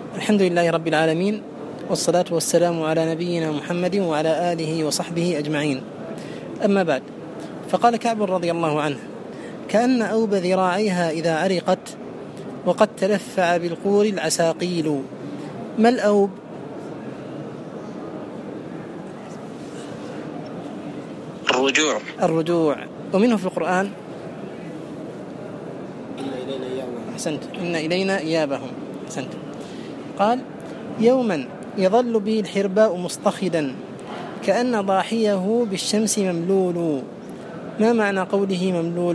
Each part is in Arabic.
الحمد لله رب العالمين، والصلاة والسلام على نبينا محمد وعلى آله وصحبه أجمعين. أما بعد، فقال كعب رضي الله عنه: كأن أوب ذراعيها إذا عرقت وقد تلفع بالقور العساقيل. ما الأوب؟ الرجوع. ومنه في القرآن أحسنت، إن إلينا إيابهم. أحسنت. قال: يوما يظل به الحرباء مصطخدا كأن ضاحيه بالشمس مملول. ما معنى قوله مملول؟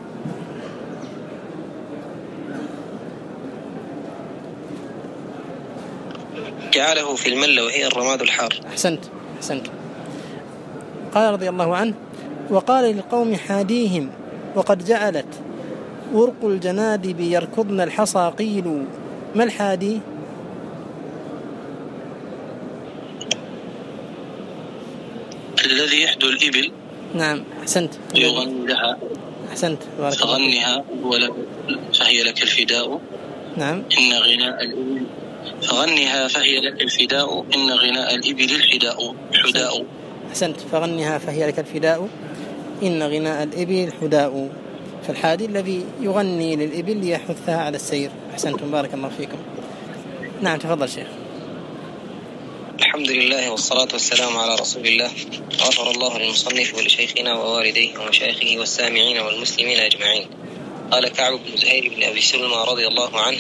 جعله في الملة وهي الرماد الحار. أحسنت. قال رضي الله عنه: وقال للقوم حاديهم وقد جعلت ورق الجنادب يركضن الحصى قيل. ما الحادي؟ الذي يحدو الإبل. نعم، أحسنت. يغني لها. أحسنت، فغنها فهي لك الفداء. نعم. إن غناء الإبل فغنها فهي لك الفداء إن غناء الإبل حداء. أحسنت. فغنها فهي لك الفداء إن غناء الإبل حداء. فالحادي الذي يغني للإبل ليحثها على السير. أحسنتم، بارك الله فيكم. نعم، تفضل شيخ. الحمد لله والصلاة والسلام على رسول الله. غفر الله للمصنف ولشيخنا ووالديه ومشايخه والسامعين والمسلمين أجمعين. قال كعب بن زهير بن أبي سلمى رضي الله عنه: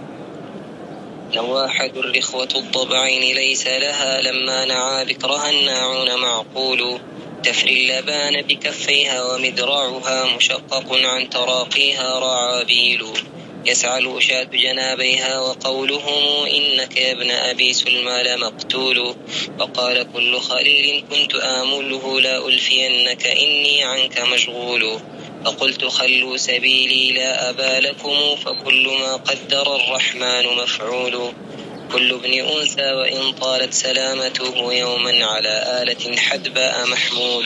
نواحة الرخوة الضبعين ليس لها لما نعى بكرها الناعون معقول. تفري اللبان بكفيها ومدراعها مشقق عن تراقيها رعابيل. يسعى الوشاة جنابيها وقولهم إنك يا ابن أبي سلمى لمقتول. وقال كل خليل كنت آمله لا ألفينك إني عنك مشغول. فقلت خلوا سبيلي لا أبا لكم فكل ما قدر الرحمن مفعول. كل ابن أنثى وإن طالت سلامته يوما على آلة حدباء محمول.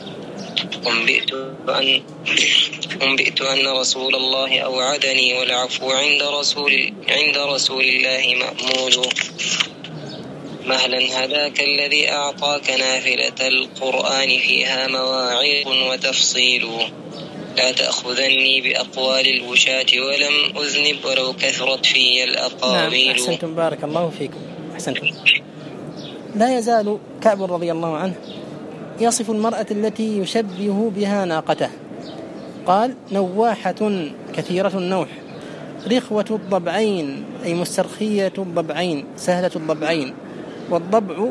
أنبئت أن رسول الله أوعدني والعفو عند رسول الله مأمول. مهلا هداك الذي أعطاك نافلة القرآن فيها مواعظ وتفصيل. لا تأخذني بأقوال الوشاة ولم أذنب ولو كثرت في الأقاويل. نعم، أحسنتم، بارك الله فيكم. أحسنتم. لا يزال كعب رضي الله عنه يصف المرأة التي يشبه بها ناقته. قال: نواحة كثيرة النوح، رخوة الضبعين أي مسترخية الضبعين، سهلة الضبعين، والضبع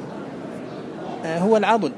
هو العضد.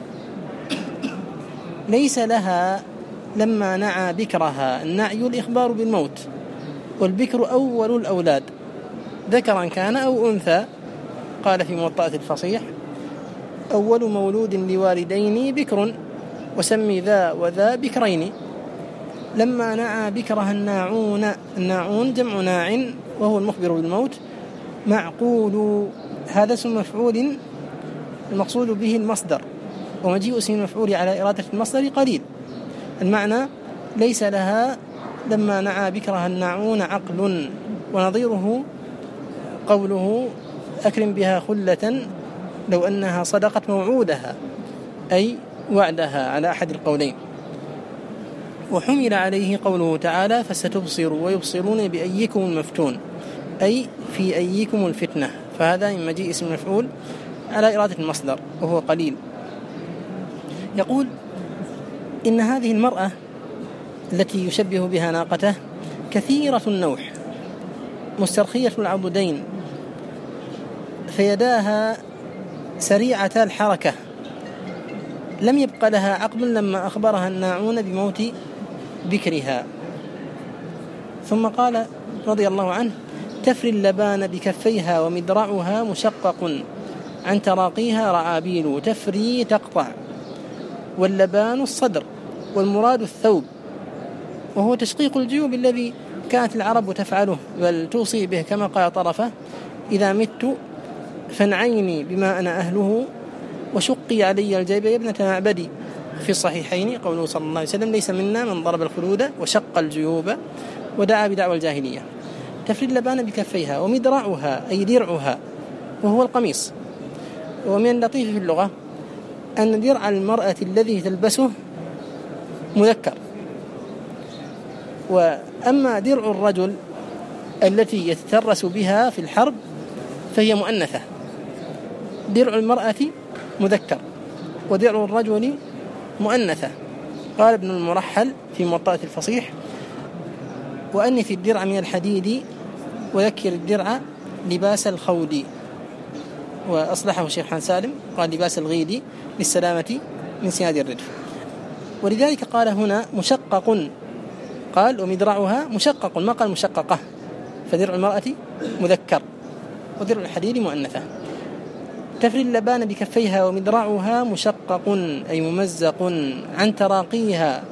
ليس لها لما نعى بكرها. النعي الإخبار بالموت، والبكر أول الأولاد ذكرا كان أو أنثى. قال في موطأة الفصيح: أول مولود لوالدين بكر وسمي ذا وذا بكرين. لما نعى بكرها الناعون جمع ناع وهو المخبر بالموت. معقول هذا اسم مفعول المقصود به المصدر، ومجيء اسم المفعول على إرادة المصدر قليل. المعنى: ليس لها لما نعى بكرها الناعون عقل. ونظيره قوله: أكرم بها خلة لو أنها صدقت موعودها، أي وعدها على أحد القولين. وحمل عليه قوله تعالى: فستبصر ويبصرون بأيكم المفتون، أي في أيكم الفتنة. فهذا من مجيء اسم المفعول على إرادة المصدر وهو قليل. يقول: إن هذه المرأة التي يشبه بها ناقته كثيرة النوح مسترخية العضدين، فيداها سريعة الحركة، لم يبق لها عقل لما أخبرها الناعون بموت بكرها. ثم قال رضي الله عنه: تفري اللبان بكفيها ومدرعها مشقق عن تراقيها رعابيل. تفري تقطع، واللبان الصدر، والمراد الثوب، وهو تشقيق الجيوب الذي كانت العرب تفعله بل توصي به، كما قال طرفة: إذا مت فانعيني بما أنا أهله وشقي علي الجيب يا ابنة معبدي. في الصحيحين قوله صلى الله عليه وسلم: ليس منا من ضرب الخلود وشق الجيوب ودعا بدعوى الجاهلية. تفري اللبان بكفيها ومدرعها أي درعها وهو القميص. ومن اللطيف في اللغة أن درع المرأة الذي تلبسه مذكر، وأما درع الرجل التي يتترس بها في الحرب فهي مؤنثة. درع المرأة مذكر ودرع الرجل مؤنثة. قال ابن المرحل في موطأة الفصيح: وأنث الدرع من الحديد وذكر الدرع لباس الخود. وأصلحه الشيخ حان سالم قال لباس الغيد للسلامة من سناد الردف. ولذلك قال هنا مشقق، قال ومدرعها مشقق، ما قال مشققة. فدرع المرأة مذكر ودرع الحديد مؤنثة. تفري اللبان بكفيها ومدرعها مشقق أي ممزق عن تراقيها.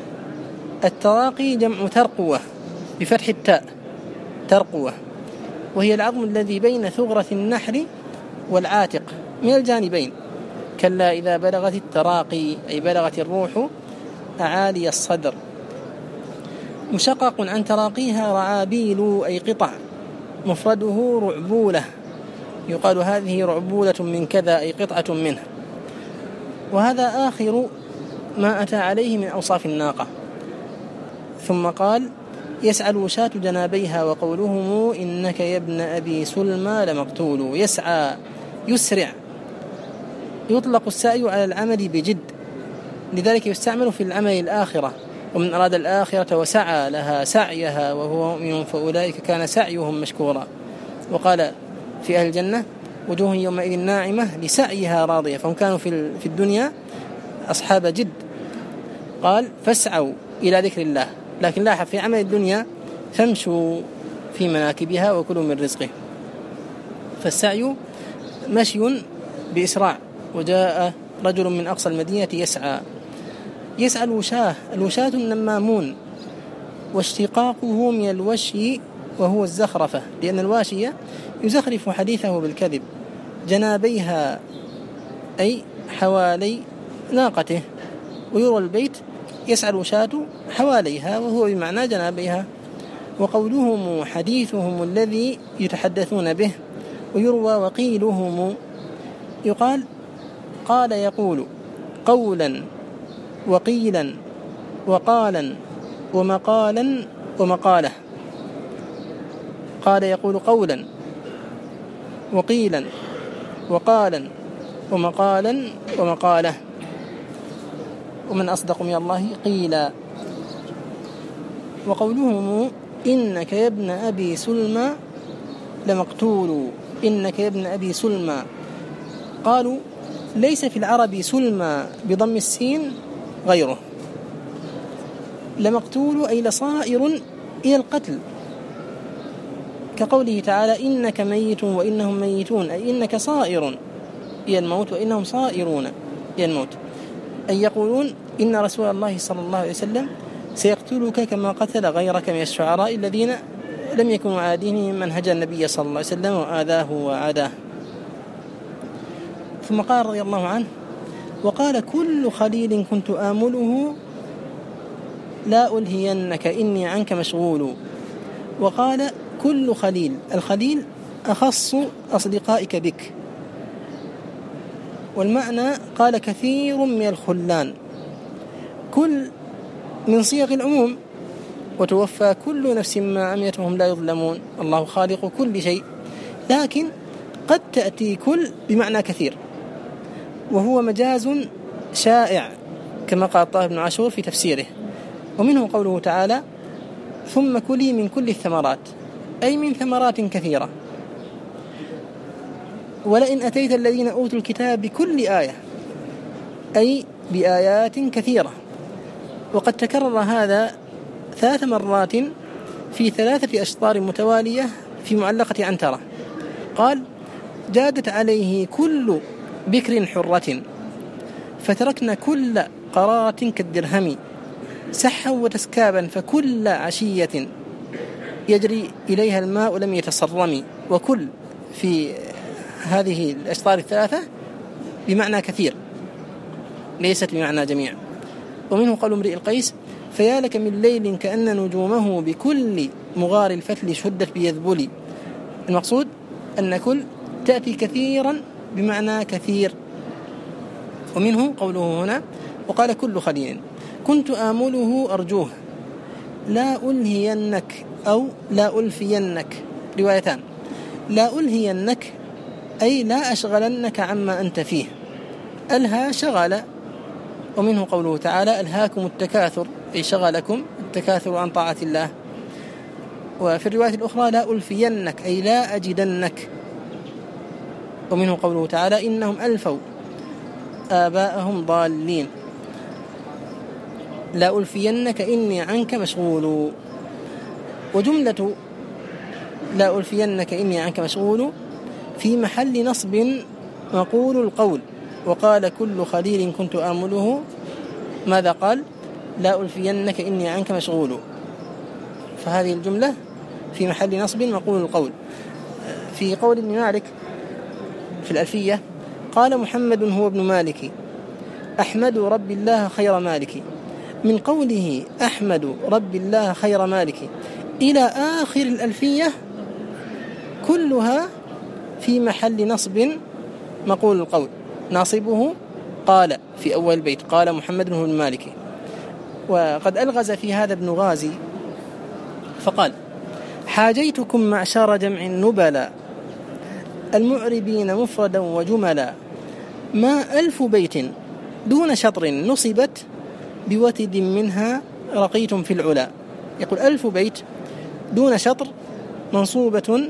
التراقي جمع ترقوة بفتح التاء، ترقوة، وهي العظم الذي بين ثغرة النحر والعاتق من الجانبين. كلا إذا بلغت التراقي أي بلغت الروح أعالي الصدر. مشقق عن تراقيها رعابيل أي قطع، مفرده رعبولة، يقال هذه رعبولة من كذا أي قطعة منه. وهذا آخر ما أتى عليه من أوصاف الناقة. ثم قال يسعى الوشاة جنابيها وقولهم إنك يا ابن أبي سلمى لمقتول. يسعى يسرع، يطلق السعي على العمل بجد، لذلك يستعمل في العمل الآخرة. ومن أراد الآخرة وسعى لها سعيها وهو مؤمن فأولئك كان سعيهم مشكورا. وقال في أهل الجنة وجوه يومئذ ناعمة لسعيها راضية، فهم كانوا في الدنيا أصحاب جد. قال فاسعوا إلى ذكر الله، لكن لاحظ في عمل الدنيا فامشوا في مناكبها وكلوا من رزقه. فالسعي مشي بإسراع. وجاء رجل من أقصى المدينة يسعى. يسعى الوشاة، الوشاة النمامون، واشتقاقه من الوشي وهو الزخرفة، لأن الواشية يزخرف حديثه بالكذب. جنابيها أي حوالي ناقته، ويروى البيت يسعى الوشاة حواليها وهو بمعنى جنابيها. وقولهم حديثهم الذي يتحدثون به. ويروى وقيلهم، يقال قال يقول قولا وقيلا وقالا ومقالا ومقاله. قال يقول قولا وقيلا وقالا ومقالا ومقاله. ومن أصدق من الله قيلا. وقولهم إنك يا ابن أبي سلمى لمقتول. إنك يا ابن أبي سلمى، قالوا ليس في العرب سلمى بضم السين غيره. لمقتول أي لصائر إلى القتل، كقوله تعالى إنك ميت وإنهم ميتون، أي إنك صائر إلى الموت وإنهم صائرون إلى الموت. أي يقولون إن رسول الله صلى الله عليه وسلم سيقتلك كما قتل غيرك من الشعراء الذين لم يكونوا عادين من هجى النبي صلى الله عليه وسلم وآذاه وعاداه. ثم قال رضي الله عنه وقال كل خليل كنت آمله لا ألهينك إني عنك مشغول. وقال كل خليل، الخليل أخص أصدقائك بك. والمعنى قال كثير من الخلان، كل من صيغ العموم. وتوفى كل نفس ما عملت وهم لا يظلمون، الله خالق كل شيء. لكن قد تأتي كل بمعنى كثير، وهو مجاز شائع كما قال طه بن عاشور في تفسيره. ومنه قوله تعالى ثم كلي من كل الثمرات، أي من ثمرات كثيرة. ولئن أتيت الذين أوتوا الكتاب بكل آية، أي بآيات كثيرة. وقد تكرر هذا 3 مرات في 3 أشطار متوالية في معلقة عنترة. قال جادت عليه كل بكر حرة فتركنا كل قرارة كالدرهم، سحا وتسكابا فكل عشية يجري إليها الماء لم يتصرم. وكل في هذه الأشطار 3 بمعنى كثير، ليست بمعنى جميع. ومنه قول امرئ القيس فيا لك من ليل كأن نجومه بكل مغار الفتل شدت بيذبلي. المقصود أن كل تأتي كثيرا بمعنى كثير. ومنه قوله هنا وقال كل خليل كنت آمله أرجوه لا ألهينك أو لا ألفينك، روايتان. لا ألهينك أي لا أشغلنك عما أنت فيه، ألهى شغل. ومنه قوله تعالى ألهاكم التكاثر أي شغلكم التكاثر عن طاعة الله. وفي الرواية الأخرى لا ألفينك أي لا أجدنك. ومنه قوله تعالى إنهم ألفوا آباءهم ضالين. لا ألفينك إني عنك مشغول. وجملة لا ألفينك إني عنك مشغول في محل نصب مقول القول. وقال كل خليل كنت آمله ماذا قال؟ لا ألفينك إني عنك مشغول. فهذه الجملة في محل نصب مقول القول. في قول ابن مالك في الألفية قال محمد هو ابن مالك أحمد رب الله خير مالك. من قوله أحمد رب الله خير مالك إلى آخر الألفية كلها في محل نصب مقول القول. ناصبه قال في أول البيت قال محمد هو ابن مالك. وقد ألغز في هذا ابن غازي فقال حاجيتكم معشر جمع النبلا المعربين مفردا وجملا ما 1000 بيت دون شطر نصبت بوتد منها رقيتم في العلا. يقول 1000 بيت دون شطر منصوبة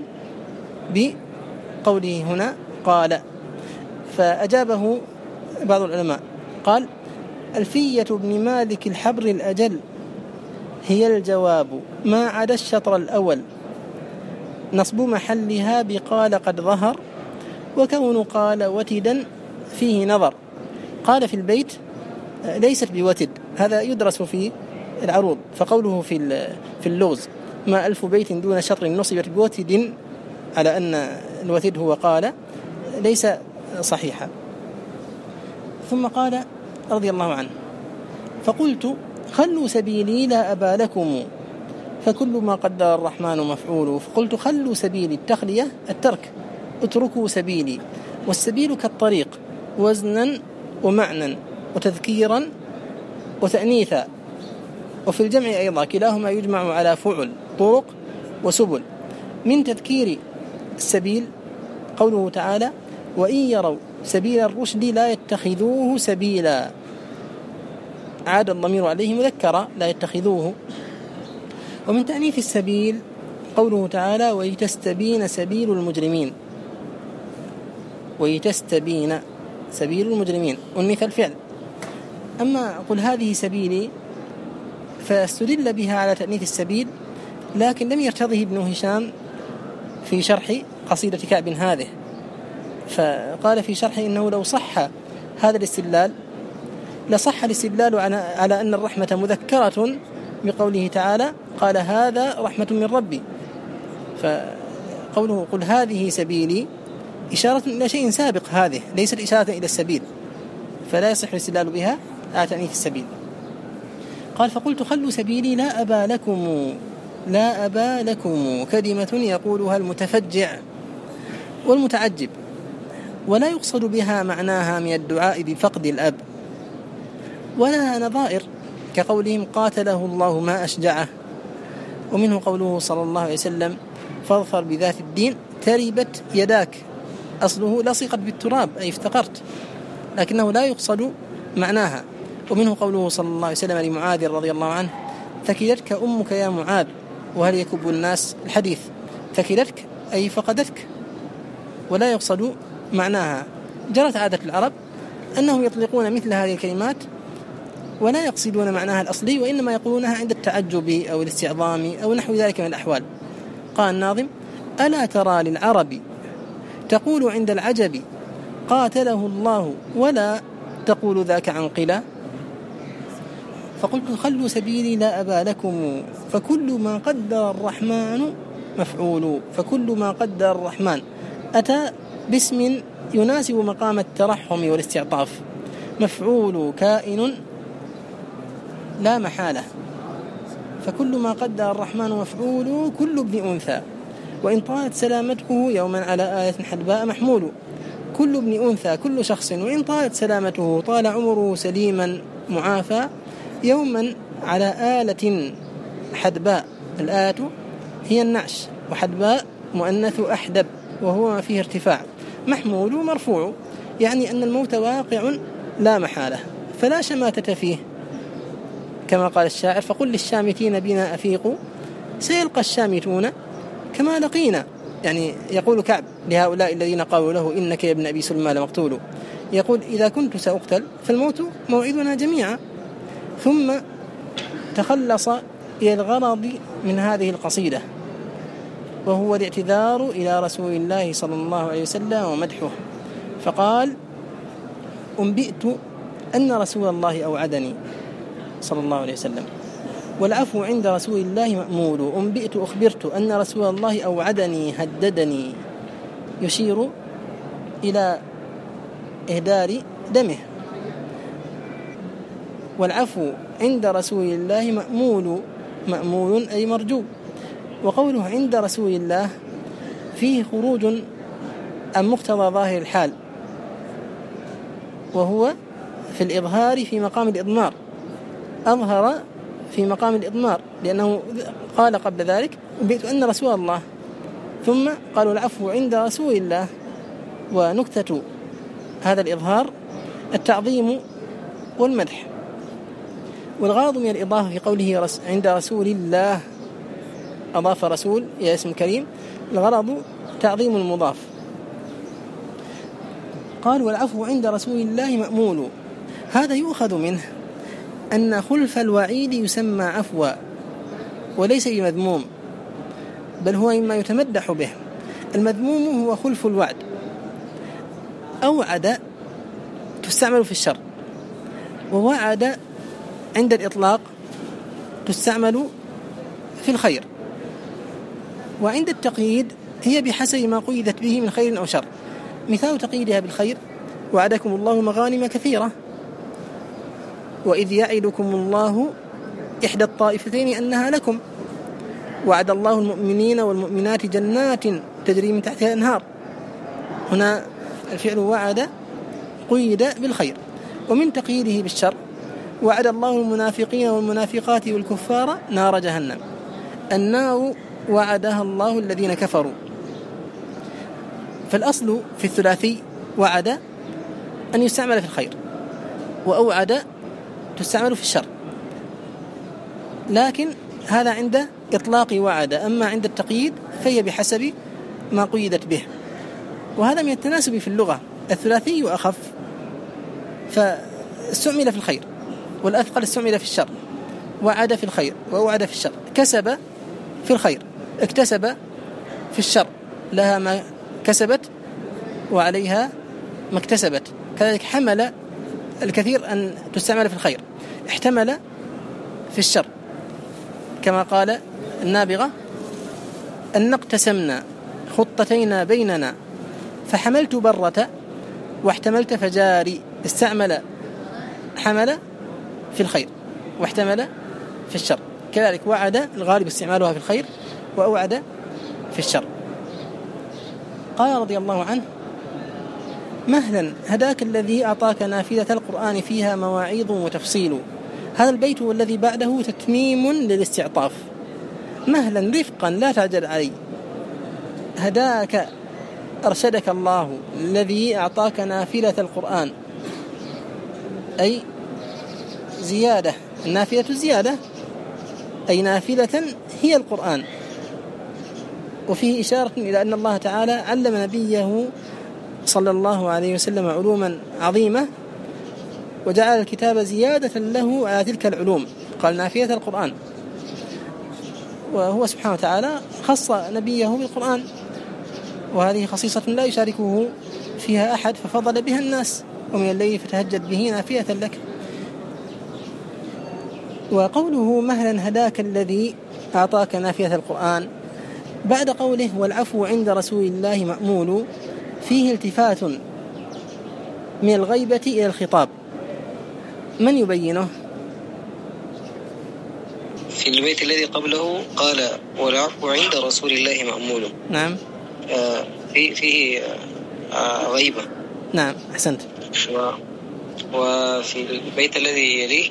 بقوله هنا قال. فأجابه بعض العلماء قال ألفية ابن مالك الحبر الأجل هي الجواب ما عدا الشطر الأول نصب محلها بقال قد ظهر وكون قال وتدا فيه نظر. قال في البيت ليست بوتد، هذا يدرس في العروض. فقوله في اللغز ما 1000 بيت دون شطر نصبت بوتد على أن الوتد هو قال ليس صحيحا. ثم قال رضي الله عنه فقلت خلوا سبيلي لا أبا لكم فكل ما قدر الرحمن مفعول. فقلت خلوا سبيلي التخلية الترك اتركوا سبيلي. والسبيل كالطريق وزنا ومعنى وتذكيرا وتأنيثا. وفي الجمع أيضا كلاهما يجمع على فعل طرق وسبل. من تذكير السبيل قوله تعالى وإن يروا سبيل الرشد لا يتخذوه سبيلا. عاد الضمير عليه مذكرا لا يتخذوه. ومن تأنيث السبيل قوله تعالى ويتستبين سبيل المجرمين. ويتستبين سبيل المجرمين والمثل فعل. أما قل هذه سبيلي فاستدل بها على تأنيث السبيل، لكن لم يرتضه ابن هشام في شرح قصيدة كعب هذه. فقال في شرحه إنه لو صح هذا الاستدلال لصح الاستدلال على أن الرحمة مذكرة بقوله تعالى قال هذا رحمة من ربي. فقوله قل هذه سبيلي إشارة إلى شيء سابق، هذه ليست إشارة إلى السبيل، فلا يصح الاستدلال بها على تأنيث السبيل. قال فقلت خلوا سبيلي لا أبا لكم. لا أبا لكم كلمة يقولها المتفجع والمتعجب ولا يقصد بها معناها من الدعاء بفقد الأب، ولها نظائر كقولهم قاتله الله ما أشجعه. ومنه قوله صلى الله عليه وسلم فاظفر بذات الدين تربت يداك. أصله لصقت بالتراب أي افتقرت، لكنه لا يقصد معناها. ومنه قوله صلى الله عليه وسلم لمعاذ رضي الله عنه ثكلتك أمك يا معاذ وهل يكب الناس الحديث. ثكلتك أي فقدتك ولا يقصد معناها. جرت عادة العرب أنهم يطلقون مثل هذه الكلمات ولا يقصدون معناها الأصلي، وإنما يقولونها عند التعجب أو الاستعظام أو نحو ذلك من الأحوال. قال الناظم ألا ترى للعرب تقول عند العجب قاتله الله ولا تقول ذاك عن قلا. فقلت خلوا سبيلي لا أبا لكم فكل ما قدر الرحمن مفعول. فكل ما قدر الرحمن أتى باسم يناسب مقام الترحم والاستعطاف. مفعول كائن لا محالة. فكل ما قدر الرحمن مفعول كل ابن أنثى، وإن طالت سلامته يوما على آية حدباء محمول. كل ابن أنثى كل شخص، وإن طالت سلامته طال عمره سليما معافى، يوما على آلة حدباء. الآية هي النعش، وحدباء مؤنث أحدب وهو ما فيه ارتفاع، محمول مرفوع، يعني أن الموت واقع لا محالة فلا شماتة فيه، كما قال الشاعر: فقل للشامتين بنا أفيقوا سيلقى الشامتون كما لقينا. يعني يقول كعب لهؤلاء الذين قالوا له: إنك يا ابن أبي سلمى لمقتول، يقول: إذا كنت سأقتل فالموت موعدنا جميعا. ثم تخلص إلى الغرض من هذه القصيدة، وهو الاعتذار إلى رسول الله صلى الله عليه وسلم ومدحه، فقال: أنبئت أن رسول الله أوعدني صلى الله عليه وسلم، والعفو عند رسول الله مأمول. أنبئت أخبرت أن رسول الله أوعدني هددني، يشير إلى إهدار دمه. والعفو عند رسول الله مأمول أي مرجو. وقوله عند رسول الله فيه خروج عن مقتضى ظاهر الحال، وهو في الإظهار في مقام الإضمار، أظهر في مقام الإضمار، لأنه قال قبل ذلك: أنبئت أن رسول الله، ثم قالوا العفو عند رسول الله. ونكتة هذا الإظهار التعظيم والمدح. والغرض من الإضافة في قوله عند رسول الله، أضاف رسول إلى اسم كريم، الغرض تعظيم المضاف. قال: والعفو عند رسول الله مأمول. هذا يؤخذ منه أن خلف الوعيد يسمى عفوا، وليس بمذموم، بل هو مما يتمدح به. المذموم هو خلف الوعد. أوعد تستعمل في الشر، ووعد عند الإطلاق تستعمل في الخير، وعند التقييد هي بحسب ما قيدت به من خير أو شر. مثال تقييدها بالخير: وعدكم الله مغانم كثيرة، وإذ يعدكم الله إحدى الطائفتين أنها لكم، وعد الله المؤمنين والمؤمنات جنات تجري من تحتها الأنهار. هنا الفعل وعد قيد بالخير. ومن تقييده بالشر: وعد الله المنافقين والمنافقات والكفار نار جهنم. النار وعدها الله الذين كفروا. فالأصل في الثلاثي وعد أن يستعمل في الخير، وأوعد تستعمل في الشر، لكن هذا عند إطلاق وعد. أما عند التقييد فهي بحسب ما قيدت به. وهذا من التناسب في اللغة، الثلاثي أخف فاستعمل في الخير، والأثقل استعمل في الشر. وعد في الخير ووعد في الشر. كسب في الخير، اكتسب في الشر، لها ما كسبت وعليها ما اكتسبت. كذلك حمل الكثير أن تستعمل في الخير، احتمل في الشر، كما قال النابغة: أن اقتسمنا خطتين بيننا فحملت برة واحتملت فجاري. استعمل حمل في الخير واحتمل في الشر. كذلك وعد الغالب استعمالها في الخير، وأوعد في الشر. قال رضي الله عنه: مهلا هداك الذي أعطاك نافذة القرآن فيها مواعيظ وتفصيل. هذا البيت والذي بعده تتميم للاستعطاف. مهلا رفقا لا تعجل علي، هداك أرشدك الله الذي أعطاك نافذة القرآن، أي زيادة، النافذة زيادة، أي نافذة هي القرآن. وفيه إشارة إلى أن الله تعالى علم نبيه صلى الله عليه وسلم علوما عظيمة، وجعل الكتاب زيادة له على تلك العلوم، قال نافية القرآن. وهو سبحانه وتعالى خص نبيه بالقرآن، وهذه خصيصة لا يشاركه فيها أحد، ففضل بها الناس: ومن الليل فتهجد به نافية لك. وقوله مهلا هداك الذي أعطاك نافية القرآن بعد قوله والعفو عند رسول الله مأمول، فيه التفات من الغيبة إلى الخطاب. من يبينه؟ في البيت الذي قبله قال والعفو عند رسول الله مأمول. نعم. فيه غيبة. نعم أحسنت. وفي البيت الذي يليه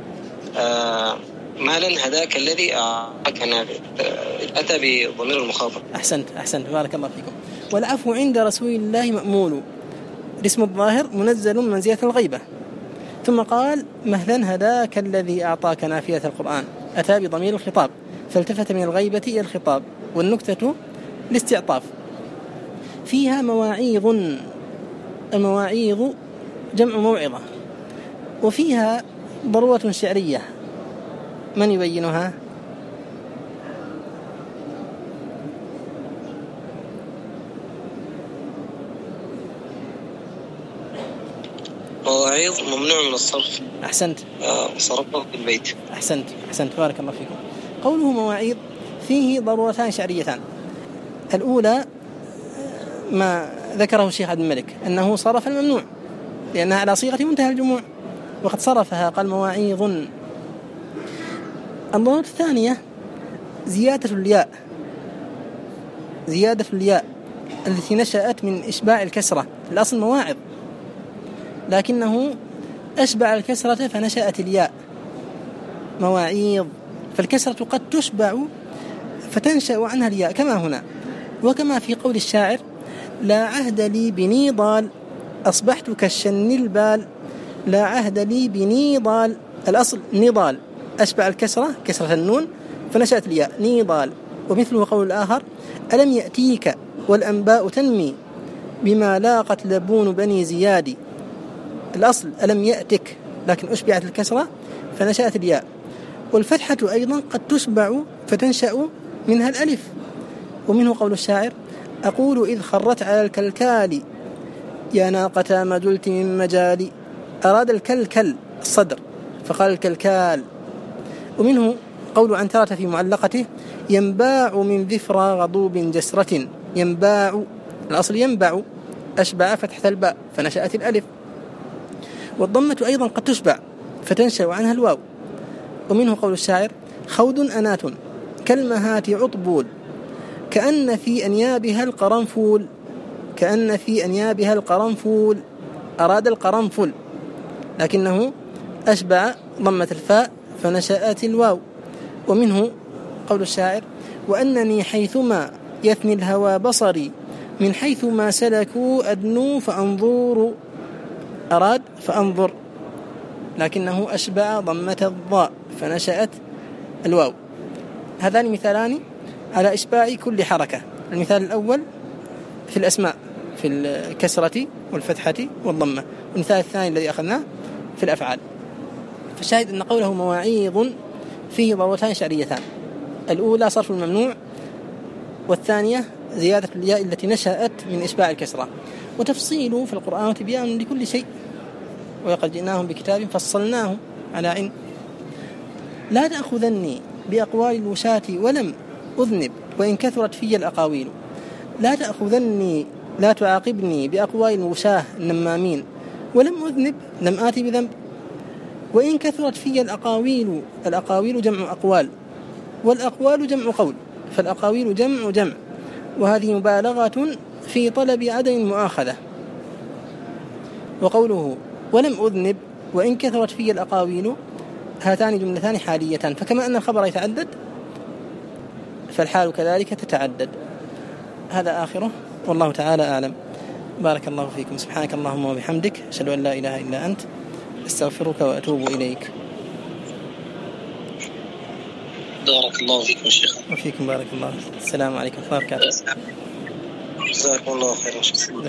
مالا هداك الذي أعطاك نافع، أتى بضمير المخاطب. أحسنت بارك الله فيكم. والعفو عند رسول الله مأمول، الاسم الظاهر منزل من منزلة الغيبة. ثم قال مهلا هداك الذي أعطاك نافية القرآن، أتى بضمير الخطاب فالتفت من الغيبة إلى الخطاب. والنكتة الاستعطاف. فيها مواعيظ، المواعيظ جمع موعظة، وفيها ضروة شعرية، من يبينها؟ مواعيظ ممنوع من الصرف. أحسنت. صرفه في البيت. أحسنت بارك الله فيكم. قوله مواعيظ فيه ضرورتان شعريتان. الأولى ما ذكره الشيخ عبد الملك أنه صرف الممنوع لأنها على صيغة منتهى الجموع، وقد صرفها قال مواعيظ. الضرورة الثانية زيادة الياء التي نشأت من إشباع الكسرة، الأصل مواعظ لكنه أشبع الكسرة فنشأت الياء مواعيظ، فالكسرة قد تشبع فتنشأ عنها الياء كما هنا. وكما في قول الشاعر لا عهد لي بنيضال أصبحت كالشن البال، لا عهد لي بنيضال، الأصل نضال أشبع الكسرة كسرة النون فنشأت الياء نيضال. ومثله قول الآخر ألم يأتيك والأنباء تنمي بما لاقت لبون بني زياد، الأصل ألم يأتك لكن أشبعت الكسرة فنشأت الياء. والفتحة أيضا قد تشبع فتنشأ منها الألف. ومنه قول الشاعر أقول إذ خرت على الكلكال يا ناقة ما جلت من مجالي، أراد الكلكل الصدر فقال الكلكال. ومنه قول عنترة في معلقته ينباع من ذفرى غضوب جسرة، ينباع الأصل ينبع أشبع فتحة الباء فنشأت الألف. والضمة أيضا قد تشبع فتنشأ عنها الواو. ومنه قول الشاعر خود أنات كالمهات عطبول كأن في أنيابها القرنفول، كأن في أنيابها القرنفول، أراد القرنفل لكنه أشبع ضمة الفاء فنشأت الواو. ومنه قول الشاعر وأنني حيثما يثني الهوى بصري من حيث ما سلكوا أدنو فأنظر، أراد فأنظر لكنه أشبع ضمة الضاء فنشأت الواو. هذان مثالان على إشباع كل حركة. المثال الأول في الأسماء في الكسرة والفتحة والضمة، والمثال الثاني الذي أخذناه في الأفعال. فالشاهد أن قوله مواعيظ فيه ضرورتان شعريتان، الأولى صرف الممنوع، والثانية زيادة الياء التي نشأت من إشباع الكسرة. وتفصيل في القرآن وتبيان لكل شيء، ولقد جئناهم بكتاب فصلناه على علم. لا تأخذني بأقوال الوشاة ولم أذنب وإن كثرت في الأقاويل، لا تأخذني لا تعاقبني بأقوال الوشاة النمامين ولم أذنب لم آتي بذنب، وإن كثرت في الأقاويل، الأقاويل جمع أقوال والأقوال جمع قول، فالأقاويل جمع، وهذه مبالغة في طلب عدم المؤاخذة. وقوله ولم أذنب وإن كثرت في الأقاويل هاتان جملتان حاليتان، فكما أن الخبر يتعدد فالحال كذلك تتعدد. هذا آخره والله تعالى أعلم. بارك الله فيكم. سبحانك اللهم وبحمدك أشهد أن لا إله إلا أنت أستغفرك وأتوب إليك. بارك الله فيكم شيخ. وفيكم بارك الله. السلام عليكم ورحمة الله وبركاته. جزاكم الله خيرا.